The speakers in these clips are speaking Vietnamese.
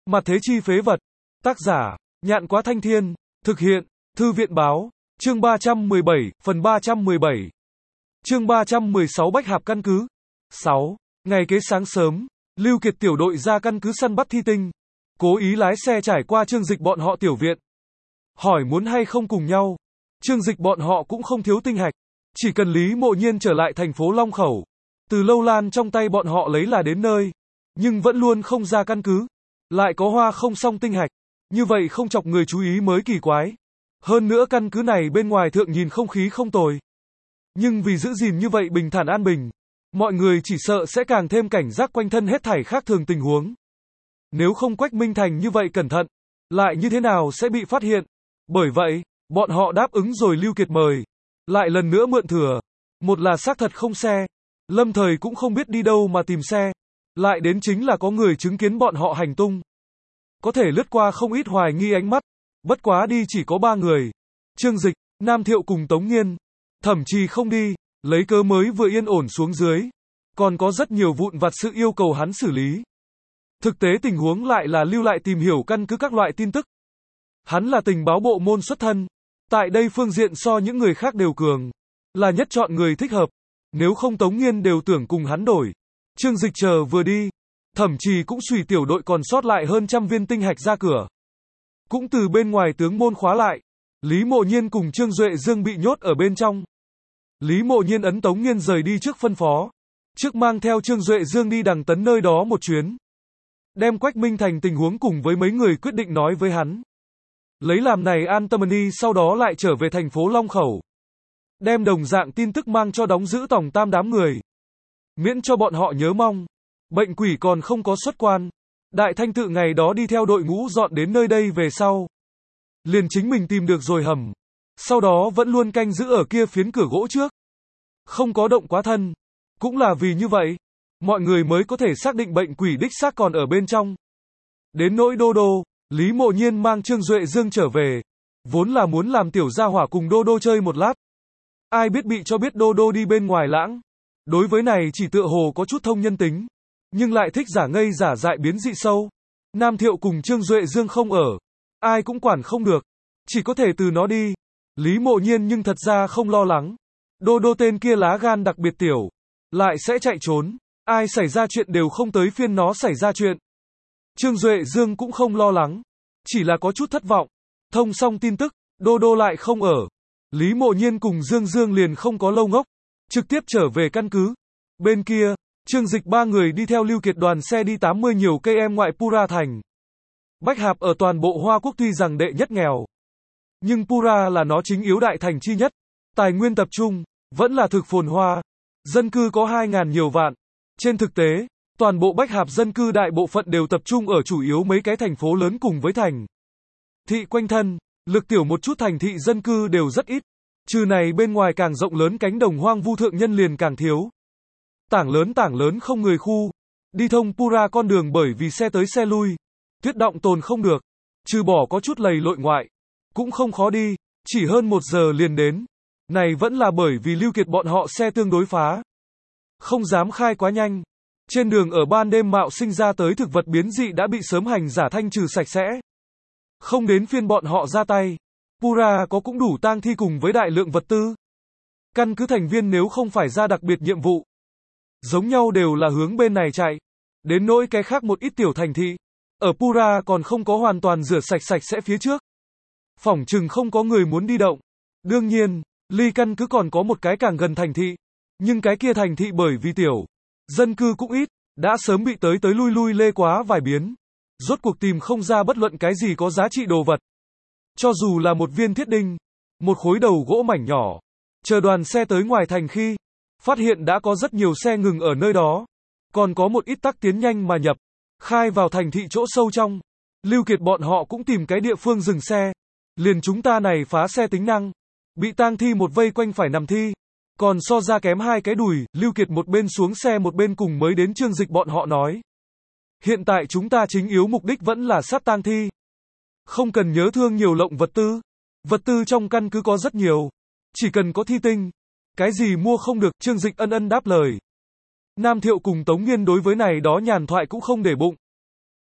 Mặt thế chi phế vật. Tác giả, Nhạn Quá Thanh Thiên. Thực hiện, Thư viện Báo. Chương 317, phần 317. Chương 316 Bách Hạp căn cứ. 6. Ngày kế sáng sớm, Lưu Kiệt tiểu đội ra căn cứ săn bắt thi tinh. Cố ý lái xe trải qua Trương Dịch bọn họ tiểu viện. Hỏi muốn hay không cùng nhau. Trương Dịch bọn họ cũng không thiếu tinh hạch. Chỉ cần Lý Mộ Nhiên trở lại thành phố Long Khẩu. Từ lâu lan trong tay bọn họ lấy là đến nơi. Nhưng vẫn luôn không ra căn cứ. Lại có hoa không xong tinh hạch. Như vậy không chọc người chú ý mới kỳ quái. Hơn nữa căn cứ này bên ngoài thượng nhìn không khí không tồi. Nhưng vì giữ gìn như vậy bình thản an bình. Mọi người chỉ sợ sẽ càng thêm cảnh giác quanh thân hết thảy khác thường tình huống. Nếu không Quách Minh Thành như vậy cẩn thận, lại như thế nào sẽ bị phát hiện. Bởi vậy, bọn họ đáp ứng rồi Lưu Kiệt mời. Lại lần nữa mượn thừa. Một là xác thật không xe. Lâm thời cũng không biết đi đâu mà tìm xe. Lại đến chính là có người chứng kiến bọn họ hành tung. Có thể lướt qua không ít hoài nghi ánh mắt. Bất quá đi chỉ có 3 người. Trương Dịch, Nam Thiệu cùng Tống Nghiên. Thậm chí không đi, lấy cớ mới vừa yên ổn xuống dưới. Còn có rất nhiều vụn vặt sự yêu cầu hắn xử lý. Thực tế tình huống lại là lưu lại tìm hiểu căn cứ các loại tin tức. Hắn là tình báo bộ môn xuất thân. Tại đây phương diện so những người khác đều cường. Là nhất chọn người thích hợp. Nếu không Tống Nghiên đều tưởng cùng hắn đổi. Trương Dịch chờ vừa đi. Thậm chí cũng suy tiểu đội còn sót lại hơn 100 viên tinh hạch ra cửa. Cũng từ bên ngoài tướng môn khóa lại. Lý Mộ Nhiên cùng Trương Duệ Dương bị nhốt ở bên trong. Lý Mộ Nhiên ấn Tống Nghiên rời đi trước phân phó. Trước mang theo Trương Duệ Dương đi Đằng Tấn nơi đó một chuyến. Đem Quách Minh Thành tình huống cùng với mấy người quyết định nói với hắn. Lấy làm này an tâm đi, sau đó lại trở về thành phố Long Khẩu. Đem đồng dạng tin tức mang cho đóng giữ tổng tam đám người. Miễn cho bọn họ nhớ mong. Bệnh quỷ còn không có xuất quan. Đại Thanh Tự ngày đó đi theo đội ngũ dọn đến nơi đây về sau. Liền chính mình tìm được rồi hầm. Sau đó vẫn luôn canh giữ ở kia phiến cửa gỗ trước. Không có động quá thân. Cũng là vì như vậy, mọi người mới có thể xác định bệnh quỷ đích xác còn ở bên trong. Đến nỗi Đô Đô, Lý Mộ Nhiên mang Trương Duệ Dương trở về. Vốn là muốn làm tiểu gia hỏa cùng Đô Đô chơi một lát. Ai biết bị cho biết Đô Đô đi bên ngoài lãng. Đối với này chỉ tựa hồ có chút thông nhân tính. Nhưng lại thích giả ngây giả dại biến dị sâu. Nam Thiệu cùng Trương Duệ Dương không ở. Ai cũng quản không được. Chỉ có thể từ nó đi. Lý Mộ Nhiên nhưng thật ra không lo lắng. Đô Đô tên kia lá gan đặc biệt tiểu. Lại sẽ chạy trốn. Ai xảy ra chuyện đều không tới phiên nó xảy ra chuyện. Trương Duệ Dương cũng không lo lắng. Chỉ là có chút thất vọng. Thông xong tin tức, Đô Đô lại không ở. Lý Mộ Nhiên cùng Dương Dương liền không có lâu ngốc. Trực tiếp trở về căn cứ. Bên kia, Trương Dịch 3 người đi theo Lưu Kiệt đoàn xe đi 80 nhiều cây em ngoại Pura thành. Bách Hạp ở toàn bộ Hoa Quốc tuy rằng đệ nhất nghèo. Nhưng Pura là nó chính yếu đại thành chi nhất. Tài nguyên tập trung, vẫn là thực phồn hoa. Dân cư có 2.000 nhiều vạn. Trên thực tế, toàn bộ Bách Hạp dân cư đại bộ phận đều tập trung ở chủ yếu mấy cái thành phố lớn cùng với thành thị quanh thân. Lực tiểu một chút thành thị dân cư đều rất ít. Trừ này bên ngoài càng rộng lớn cánh đồng hoang vu thượng nhân liền càng thiếu. Tảng lớn không người khu. Đi thông Pura con đường bởi vì xe tới xe lui. Tuyết động tồn không được. Trừ bỏ có chút lầy lội ngoại. Cũng không khó đi. Chỉ hơn 1 giờ liền đến. Này vẫn là bởi vì Lưu Kiệt bọn họ xe tương đối phá. Không dám khai quá nhanh. Trên đường ở ban đêm mạo sinh ra tới thực vật biến dị đã bị sớm hành giả thanh trừ sạch sẽ. Không đến phiên bọn họ ra tay. Pura có cũng đủ tang thi cùng với đại lượng vật tư. Căn cứ thành viên nếu không phải ra đặc biệt nhiệm vụ. Giống nhau đều là hướng bên này chạy. Đến nỗi cái khác một ít tiểu thành thị. Ở Pura còn không có hoàn toàn rửa sạch sẽ phía trước. Phỏng chừng không có người muốn đi động. Đương nhiên, ly căn cứ còn có một cái càng gần thành thị. Nhưng cái kia thành thị bởi vì tiểu. Dân cư cũng ít. Đã sớm bị tới lui lê quá vài biến. Rốt cuộc tìm không ra bất luận cái gì có giá trị đồ vật. Cho dù là một viên thiết đinh. Một khối đầu gỗ mảnh nhỏ. Chờ đoàn xe tới ngoài thành khi. Phát hiện đã có rất nhiều xe ngừng ở nơi đó. Còn có một ít tắc tiến nhanh mà nhập. Khai vào thành thị chỗ sâu trong. Lưu Kiệt bọn họ cũng tìm cái địa phương dừng xe. Liền chúng ta này phá xe tính năng. Bị tang thi một vây quanh phải nằm thi. Còn so ra kém 2 cái đùi. Lưu Kiệt một bên xuống xe một bên cùng mới đến Trương Dịch bọn họ nói. Hiện tại chúng ta chính yếu mục đích vẫn là sát tang thi. Không cần nhớ thương nhiều lộng vật tư. Vật tư trong căn cứ có rất nhiều. Chỉ cần có thi tinh. Cái gì mua không được, Trương Dịch ân đáp lời. Nam Thiệu cùng Tống Nghiên đối với này đó nhàn thoại cũng không để bụng.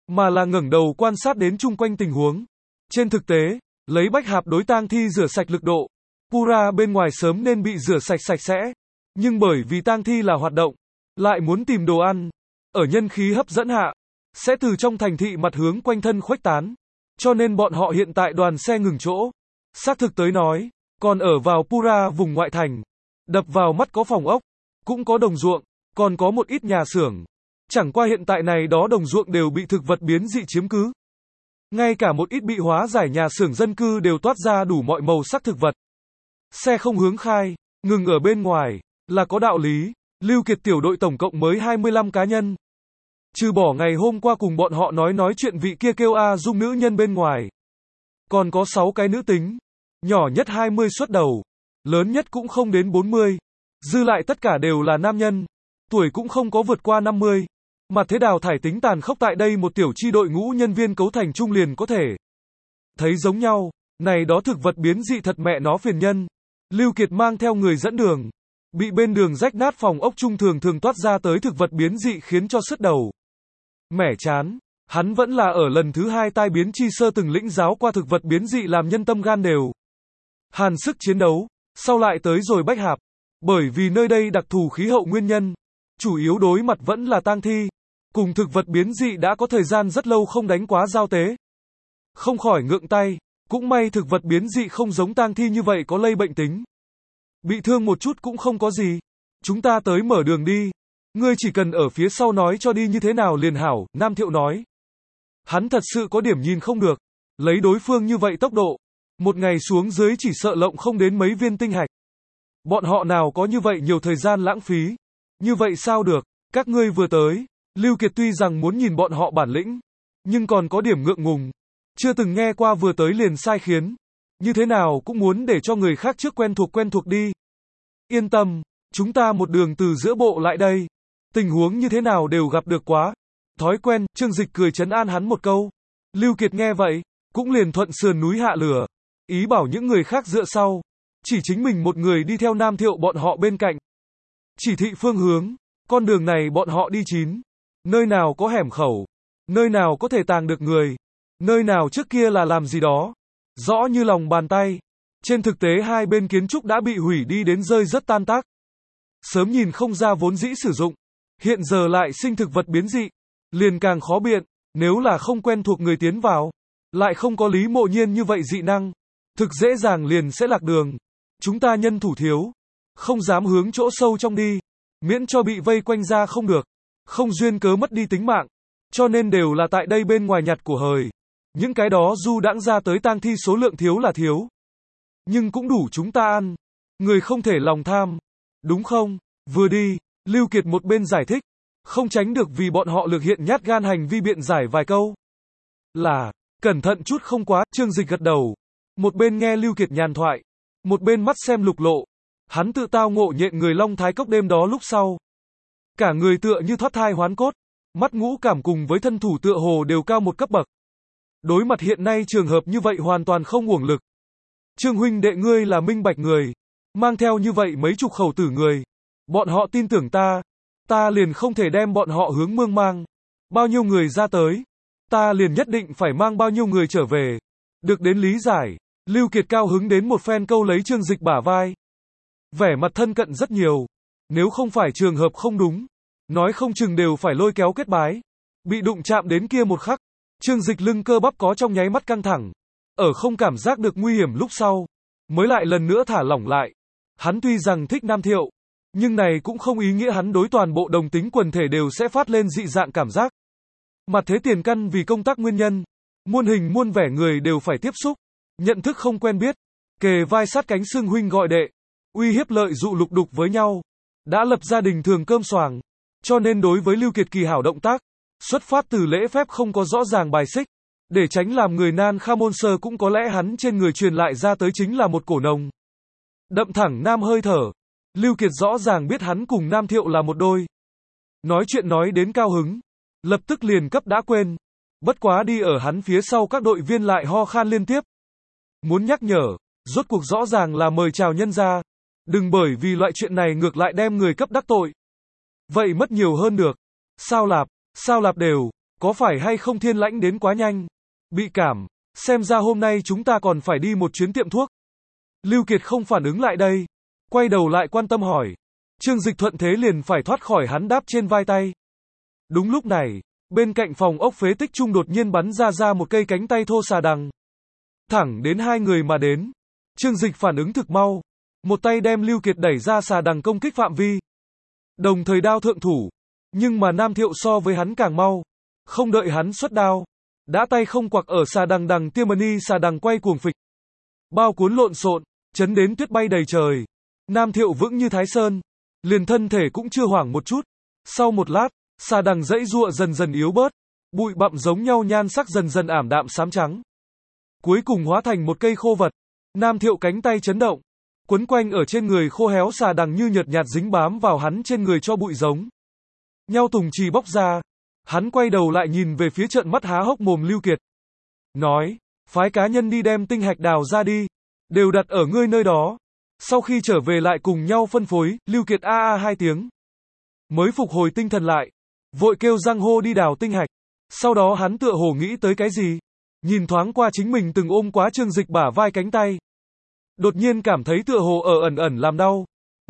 mà là ngẩng đầu quan sát đến chung quanh tình huống. Trên thực tế, lấy bách hạp đối tang thi rửa sạch lực độ, Pura bên ngoài sớm nên bị rửa sạch sạch sẽ. Nhưng bởi vì tang thi là hoạt động, lại muốn tìm đồ ăn, ở nhân khí hấp dẫn hạ, sẽ từ trong thành thị mặt hướng quanh thân khuếch tán. Cho nên bọn họ hiện tại đoàn xe ngừng chỗ. Xác thực tới nói, còn ở vào Pura vùng ngoại thành, đập vào mắt có phòng ốc, cũng có đồng ruộng, còn có một ít nhà xưởng. Chẳng qua hiện tại này đó đồng ruộng đều bị thực vật biến dị chiếm cứ. Ngay cả một ít bị hóa giải nhà xưởng dân cư đều toát ra đủ mọi màu sắc thực vật. Xe không hướng khai, ngừng ở bên ngoài, là có đạo lý. Lưu Kiệt tiểu đội tổng cộng mới 25 cá nhân. Trừ bỏ ngày hôm qua cùng bọn họ nói chuyện vị kia kêu A Dung nữ nhân bên ngoài. Còn có 6 cái nữ tính. Nhỏ nhất 20 xuất đầu. Lớn nhất cũng không đến 40. Dư lại tất cả đều là nam nhân. Tuổi cũng không có vượt qua 50. Mà thế đào thải tính tàn khốc tại đây một tiểu chi đội ngũ nhân viên cấu thành trung liền có thể thấy giống nhau. Này đó thực vật biến dị thật mẹ nó phiền nhân. Lưu Kiệt mang theo người dẫn đường. Bị bên đường rách nát phòng ốc trung thường toát ra tới thực vật biến dị khiến cho sứt đầu. Mẻ chán. Hắn vẫn là ở lần thứ 2 tai biến chi sơ từng lĩnh giáo qua thực vật biến dị làm nhân tâm gan đều hàn sức chiến đấu. Sau lại tới rồi bách hạp. Bởi vì nơi đây đặc thù khí hậu nguyên nhân, chủ yếu đối mặt vẫn là tang thi. Cùng thực vật biến dị đã có thời gian rất lâu không đánh quá giao tế. Không khỏi ngượng tay. Cũng may thực vật biến dị không giống tang thi như vậy có lây bệnh tính. Bị thương một chút cũng không có gì. Chúng ta tới mở đường đi. Ngươi chỉ cần ở phía sau nói cho đi như thế nào liền hảo, Nam Thiệu nói. Hắn thật sự có điểm nhìn không được. Lấy đối phương như vậy tốc độ. Một ngày xuống dưới chỉ sợ lộng không đến mấy viên tinh hạch. Bọn họ nào có như vậy nhiều thời gian lãng phí. Như vậy sao được, các ngươi vừa tới. Lưu Kiệt tuy rằng muốn nhìn bọn họ bản lĩnh. Nhưng còn có điểm ngượng ngùng. Chưa từng nghe qua vừa tới liền sai khiến. Như thế nào cũng muốn để cho người khác trước quen thuộc đi. Yên tâm, chúng ta một đường từ giữa bộ lại đây. Tình huống như thế nào đều gặp được quá. Thói quen, Trương Dịch cười trấn an hắn một câu. Lưu Kiệt nghe vậy, cũng liền thuận sườn núi hạ lửa. Ý bảo những người khác dựa sau. Chỉ chính mình một người đi theo Nam Thiệu bọn họ bên cạnh. Chỉ thị phương hướng, con đường này bọn họ đi chín. Nơi nào có hẻm khẩu. Nơi nào có thể tàng được người. Nơi nào trước kia là làm gì đó. Rõ như lòng bàn tay. Trên thực tế hai bên kiến trúc đã bị hủy đi đến rơi rất tan tác. Sớm nhìn không ra vốn dĩ sử dụng. Hiện giờ lại sinh thực vật biến dị. Liền càng khó biện. Nếu là không quen thuộc người tiến vào. Lại không có Lý Mộ Nhiên như vậy dị năng. Thực dễ dàng liền sẽ lạc đường. Chúng ta nhân thủ thiếu. Không dám hướng chỗ sâu trong đi. Miễn cho bị vây quanh ra không được. Không duyên cớ mất đi tính mạng. Cho nên đều là tại đây bên ngoài nhặt của hời. Những cái đó du đãng ra tới tang thi số lượng thiếu là thiếu. Nhưng cũng đủ chúng ta ăn. Người không thể lòng tham. Đúng không? Vừa đi, Lưu Kiệt một bên giải thích. Không tránh được vì bọn họ lược hiện nhát gan hành vi biện giải vài câu. Là, cẩn thận chút không quá, Trương Dịch gật đầu. Một bên nghe Lưu Kiệt nhàn thoại. Một bên mắt xem lục lộ. Hắn tự tao ngộ nhện người Long Thái Cốc đêm đó lúc sau. Cả người tựa như thoát thai hoán cốt. Mắt ngũ cảm cùng với thân thủ tựa hồ đều cao một cấp bậc. Đối mặt hiện nay trường hợp như vậy hoàn toàn không uổng lực. Trương huynh đệ ngươi là minh bạch người. Mang theo như vậy mấy chục khẩu tử người. Bọn họ tin tưởng ta. Ta liền không thể đem bọn họ hướng mương mang. Bao nhiêu người ra tới. Ta liền nhất định phải mang bao nhiêu người trở về. Được đến lý giải. Lưu Kiệt cao hứng đến một phen câu lấy Trương Dịch bả vai. Vẻ mặt thân cận rất nhiều. Nếu không phải trường hợp không đúng. Nói không chừng đều phải lôi kéo kết bái. Bị đụng chạm đến kia một khắc. Trương Dịch lưng cơ bắp có trong nháy mắt căng thẳng. Ở không cảm giác được nguy hiểm lúc sau. Mới lại lần nữa thả lỏng lại. Hắn tuy rằng thích Nam Thiệu. Nhưng này cũng không ý nghĩa hắn đối toàn bộ đồng tính quần thể đều sẽ phát lên dị dạng cảm giác. Mặt thế tiền căn vì công tác nguyên nhân. Muôn hình muôn vẻ người đều phải tiếp xúc. Nhận thức không quen biết. Kề vai sát cánh xưng huynh gọi đệ. Uy hiếp lợi dụ lục đục với nhau. Đã lập gia đình thường cơm xoàng. Cho nên đối với Lưu Kiệt kỳ hảo động tác. Xuất phát từ lễ phép không có rõ ràng bài xích. Để tránh làm người nan kha môn sơ cũng có lẽ hắn trên người truyền lại ra tới chính là một cổ nồng. Đậm thẳng nam hơi thở. Lưu Kiệt rõ ràng biết hắn cùng Nam Thiệu là một đôi. Nói chuyện nói đến cao hứng. Lập tức liền cấp đã quên. Bất quá đi ở hắn phía sau các đội viên lại ho khan liên tiếp. Muốn nhắc nhở. Rốt cuộc rõ ràng là mời chào nhân gia. Đừng bởi vì loại chuyện này ngược lại đem người cấp đắc tội. Vậy mất nhiều hơn được. Sao lạp đều. Có phải hay không thiên lãnh đến quá nhanh? Bị cảm, xem ra hôm nay chúng ta còn phải đi một chuyến tiệm thuốc. Lưu Kiệt không phản ứng lại đây. Quay đầu lại quan tâm hỏi. Trương Dịch thuận thế liền phải thoát khỏi hắn đáp trên vai tay. Đúng lúc này, bên cạnh phòng ốc phế tích trung đột nhiên bắn ra một cây cánh tay thô xà đằng. Thẳng đến hai người mà đến. Trương Dịch phản ứng thực mau. Một tay đem Lưu Kiệt đẩy ra xà đằng công kích phạm vi. Đồng thời đao thượng thủ. Nhưng mà Nam Thiệu so với hắn càng mau. Không đợi hắn xuất đao. Đã tay không quặc ở xà đằng đằng tiêm mani xà đằng quay cuồng phịch. Bao cuốn lộn xộn, chấn đến tuyết bay đầy trời. Nam Thiệu vững như Thái Sơn. Liền thân thể cũng chưa hoảng một chút. Sau một lát, xà đằng dãy giụa dần dần yếu bớt. Bụi bặm giống nhau nhan sắc dần dần ảm đạm xám trắng. Cuối cùng hóa thành một cây khô vật. Nam Thiệu cánh tay chấn động. Quấn quanh ở trên người khô héo xà đằng như nhợt nhạt dính bám vào hắn trên người cho bụi giống nhau tùng trì bóc ra. Hắn quay đầu lại nhìn về phía trợn mắt há hốc mồm Lưu Kiệt. Nói, phái cá nhân đi đem tinh hạch đào ra đi. Đều đặt ở ngươi nơi đó. Sau khi trở về lại cùng nhau phân phối, Lưu Kiệt a hai tiếng. Mới phục hồi tinh thần lại. Vội kêu Giang Hô đi đào tinh hạch. Sau đó hắn tựa hồ nghĩ tới cái gì. Nhìn thoáng qua chính mình từng ôm quá Trương Dịch bả vai cánh tay. Đột nhiên cảm thấy tựa hồ ở ẩn ẩn làm đau.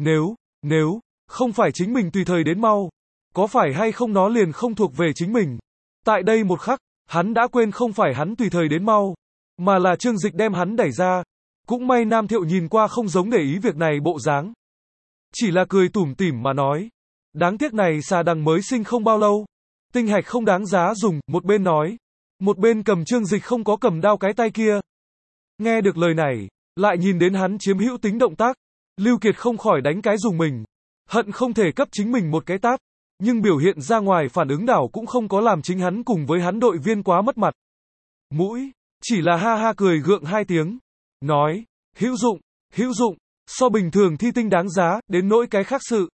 Nếu, không phải chính mình tùy thời đến mau. Có phải hay không nó liền không thuộc về chính mình. Tại đây một khắc, hắn đã quên không phải hắn tùy thời đến mau. Mà là Trương Dịch đem hắn đẩy ra. Cũng may Nam Thiệu nhìn qua không giống để ý việc này bộ dáng. Chỉ là cười tủm tỉm mà nói. Đáng tiếc này xà đằng mới sinh không bao lâu. Tinh hạch không đáng giá dùng, một bên nói. Một bên cầm Trương Dịch không có cầm đao cái tay kia. Nghe được lời này, lại nhìn đến hắn chiếm hữu tính động tác. Lưu Kiệt không khỏi đánh cái dùng mình. Hận không thể cấp chính mình một cái tát. Nhưng biểu hiện ra ngoài phản ứng đảo cũng không có làm chính hắn cùng với hắn đội viên quá mất mặt. Mũi, chỉ là ha ha cười gượng hai tiếng. Nói, hữu dụng, so bình thường thi tinh đáng giá, đến nỗi cái khác sự.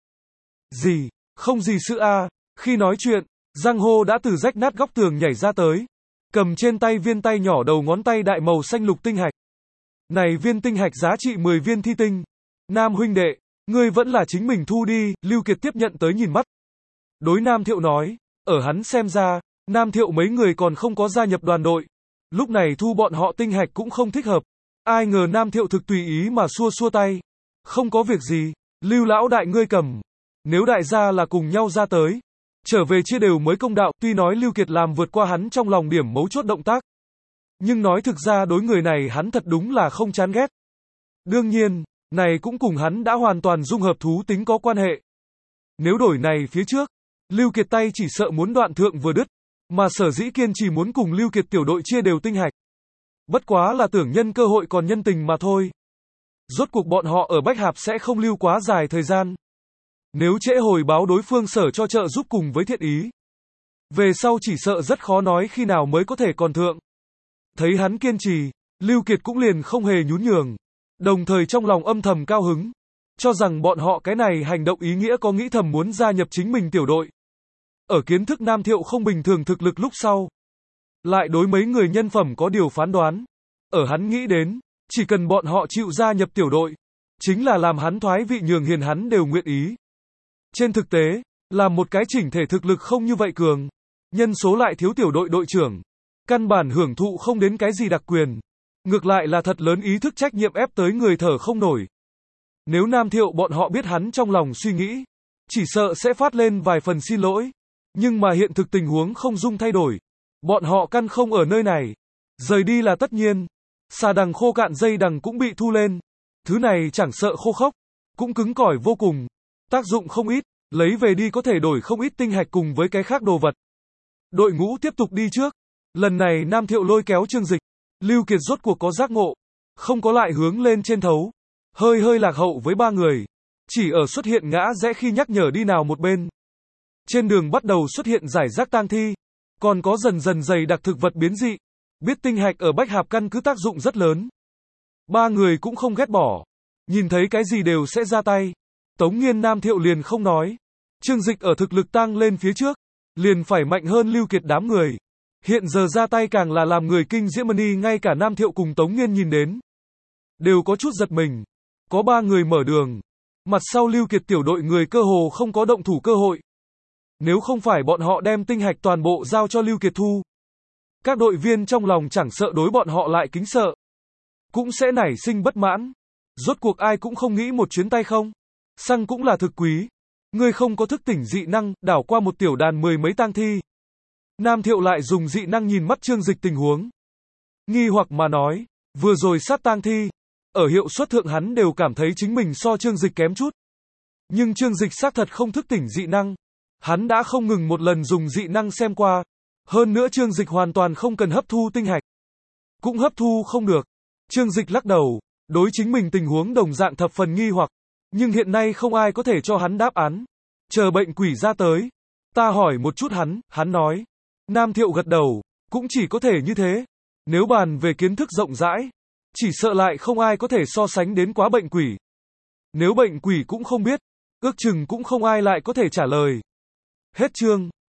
Gì, không gì sự a. Khi nói chuyện, Giang Hô đã từ rách nát góc tường nhảy ra tới. Cầm trên tay viên tay nhỏ đầu ngón tay đại màu xanh lục tinh hạch. Này viên tinh hạch giá trị 10 viên thi tinh. Nam huynh đệ, ngươi vẫn là chính mình thu đi, Lưu Kiệt tiếp nhận tới nhìn mắt. Đối Nam Thiệu nói, ở hắn xem ra, Nam Thiệu mấy người còn không có gia nhập đoàn đội. Lúc này thu bọn họ tinh hạch cũng không thích hợp. Ai ngờ Nam Thiệu thực tùy ý mà xua tay. Không có việc gì, Lưu lão đại ngươi cầm. Nếu đại gia là cùng nhau ra tới. Trở về chia đều mới công đạo, tuy nói Lưu Kiệt làm vượt qua hắn trong lòng điểm mấu chốt động tác. Nhưng nói thực ra đối người này hắn thật đúng là không chán ghét. Đương nhiên, này cũng cùng hắn đã hoàn toàn dung hợp thú tính có quan hệ. Nếu đổi này phía trước, Lưu Kiệt tay chỉ sợ muốn đoạn thượng vừa đứt, mà sở dĩ kiên trì muốn cùng Lưu Kiệt tiểu đội chia đều tinh hạch. Bất quá là tưởng nhân cơ hội còn nhân tình mà thôi. Rốt cuộc bọn họ ở Bách Hạp sẽ không lưu quá dài thời gian. Nếu trễ hồi báo đối phương sở cho trợ giúp cùng với thiện ý. Về sau chỉ sợ rất khó nói khi nào mới có thể còn thượng. Thấy hắn kiên trì, Lưu Kiệt cũng liền không hề nhún nhường. Đồng thời trong lòng âm thầm cao hứng. Cho rằng bọn họ cái này hành động ý nghĩa có nghĩ thầm muốn gia nhập chính mình tiểu đội. Ở kiến thức Nam Thiệu không bình thường thực lực lúc sau. Lại đối mấy người nhân phẩm có điều phán đoán. Ở hắn nghĩ đến, chỉ cần bọn họ chịu gia nhập tiểu đội. Chính là làm hắn thoái vị nhường hiền hắn đều nguyện ý. Trên thực tế, là một cái chỉnh thể thực lực không như vậy cường. Nhân số lại thiếu tiểu đội đội trưởng. Căn bản hưởng thụ không đến cái gì đặc quyền. Ngược lại là thật lớn ý thức trách nhiệm ép tới người thở không nổi. Nếu Nam Thiệu bọn họ biết hắn trong lòng suy nghĩ, chỉ sợ sẽ phát lên vài phần xin lỗi. Nhưng mà hiện thực tình huống không dung thay đổi. Bọn họ căn không ở nơi này. Rời đi là tất nhiên. Xà đằng khô cạn dây đằng cũng bị thu lên. Thứ này chẳng sợ khô khốc, cũng cứng cỏi vô cùng. Tác dụng không ít, lấy về đi có thể đổi không ít tinh hạch cùng với cái khác đồ vật. Đội ngũ tiếp tục đi trước. Lần này Nam Thiệu lôi kéo Trương Dịch. Lưu Kiệt rốt cuộc có giác ngộ. Không có lại hướng lên trên thấu. Hơi lạc hậu với ba người. Chỉ ở xuất hiện ngã rẽ khi nhắc nhở đi nào một bên. Trên đường bắt đầu xuất hiện giải rác tang thi. Còn có dần dần dày đặc thực vật biến dị. Biết tinh hạch ở Bách Hạp căn cứ tác dụng rất lớn. Ba người cũng không ghét bỏ. Nhìn thấy cái gì đều sẽ ra tay. Tống Nghiên Nam Thiệu liền không nói. Trương Dịch ở thực lực tăng lên phía trước. Liền phải mạnh hơn Lưu Kiệt đám người. Hiện giờ ra tay càng là làm người kinh diễm mani ngay cả Nam Thiệu cùng Tống Nghiên nhìn đến. Đều có chút giật mình. Có ba người mở đường. Mặt sau Lưu Kiệt tiểu đội người cơ hồ không có động thủ cơ hội. Nếu không phải bọn họ đem tinh hạch toàn bộ giao cho Lưu Kiệt Thu, các đội viên trong lòng chẳng sợ đối bọn họ lại kính sợ, cũng sẽ nảy sinh bất mãn. Rốt cuộc ai cũng không nghĩ một chuyến tay không xăng cũng là thực quý. Ngươi không có thức tỉnh dị năng, đảo qua một tiểu đàn 10 mấy tang thi. Nam Thiệu lại dùng dị năng nhìn mắt Trương Dịch tình huống. Nghi hoặc mà nói, vừa rồi sát tang thi, ở hiệu suất thượng hắn đều cảm thấy chính mình so Trương Dịch kém chút. Nhưng Trương Dịch xác thật không thức tỉnh dị năng. Hắn đã không ngừng một lần dùng dị năng xem qua. Hơn nữa Trương Dịch hoàn toàn không cần hấp thu tinh hạch. Cũng hấp thu không được. Trương Dịch lắc đầu, đối chính mình tình huống đồng dạng thập phần nghi hoặc. Nhưng hiện nay không ai có thể cho hắn đáp án. Chờ bệnh quỷ ra tới. Ta hỏi một chút hắn nói. Nam Thiệu gật đầu, cũng chỉ có thể như thế. Nếu bàn về kiến thức rộng rãi, chỉ sợ lại không ai có thể so sánh đến quá bệnh quỷ. Nếu bệnh quỷ cũng không biết, ước chừng cũng không ai lại có thể trả lời. Hết chương.